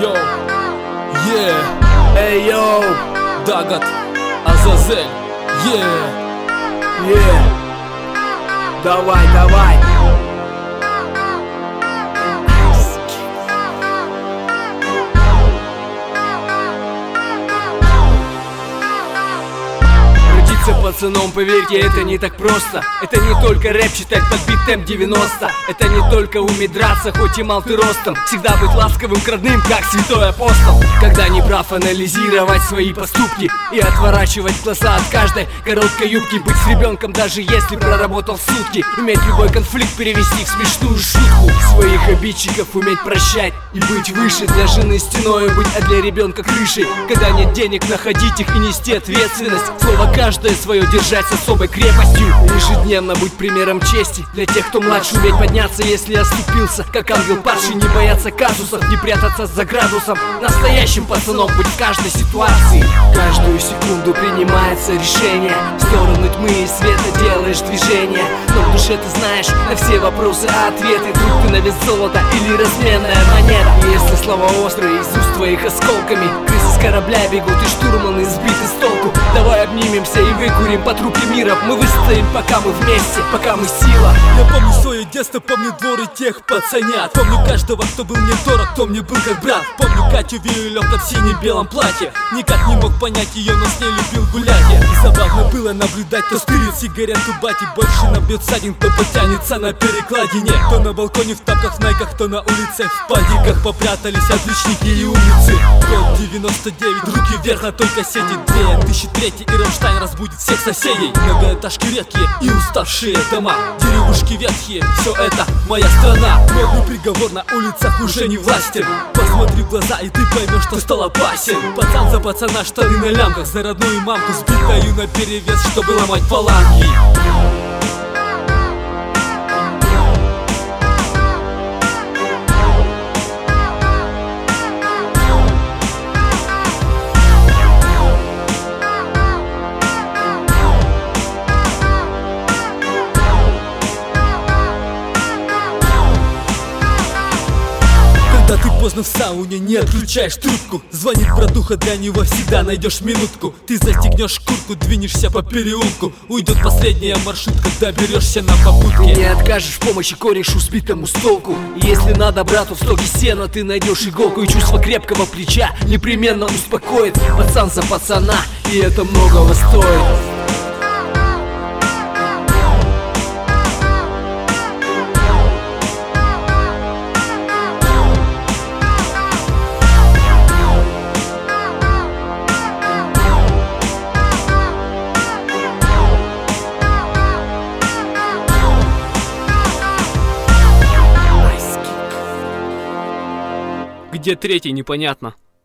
Йоу, эй, йоу, Дагат, Азазель, Давай, давай. Родиться пацаном, поверьте, это не так просто. Это не только рэп читать под бит темп 90. Это не только уметь драться, хоть и мал ты ростом. Всегда быть ласковым к родным, как святой апостол. Когда не прав, анализировать свои поступки и отворачивать глаза от каждой короткой юбки. Быть с ребенком, даже если проработал сутки. Уметь любой конфликт перевести в смешную шутку. Своих обидчиков уметь прощать и быть выше. Для жены стеной быть, а для ребенка крышей. Когда нет денег, находить их и нести ответственность. Слово каждое свое держать с особой крепостью. Ежедневно будь примером чести для тех, кто младше. Уметь подняться, если оступился, как ангел падший. Не бояться казусов, не прятаться за градусом. Настоящим пацаном быть в каждой ситуации. Каждую секунду принимается решение. В сторону тьмы и света делаешь движение. Но в душе ты знаешь на все вопросы ответы. Друг ты на вес золота или разменная монета. И если слова острые из уст твоих осколками. Крысы с корабля бегут и штурманы сбиты с толку. Давай обнимемся и выкурим по трупе мира. Мы выстоим, пока мы вместе, пока мы сила. Я помню свое детство, помню дворы тех пацанят. Помню каждого, кто был мне дорог, кто мне был как брат. Помню Катю Виолетта в синем-белом платье. Никак не мог понять ее, но с ней любил гулять. И забавно было наблюдать, кто стырит сигарету бати. Больше набьет садин, кто потянется на перекладине. Кто на балконе в тапках, в найках, кто на улице в падиках. Попрятались отличники и умницы. Код 99, руки вверх на той кассете. 2003 и Рамштайн разбудит всех соседей. Многоэтажки редкие и уставшие дома. Деревушки ветхие, все это моя страна. Модный приговор на улицах уже не властен. Посмотри в глаза и ты поймешь, что стал опасен. Пацан за пацана, штаны на лямках. За родную мамку сбитаю на перевес, чтобы ломать фаланги. Когда ты поздно в сауне, не отключаешь трубку. Звонит братуха, для него всегда найдешь минутку. Ты застегнешь куртку, двинешься по переулку. Уйдет последняя маршрутка, доберешься на попутке. Не откажешь в помощи корешу сбитому с толку. И если надо брату в стоге сена, ты найдешь иголку. И чувство крепкого плеча непременно успокоит. Пацан за пацана, и это многого стоит. Где третий, непонятно.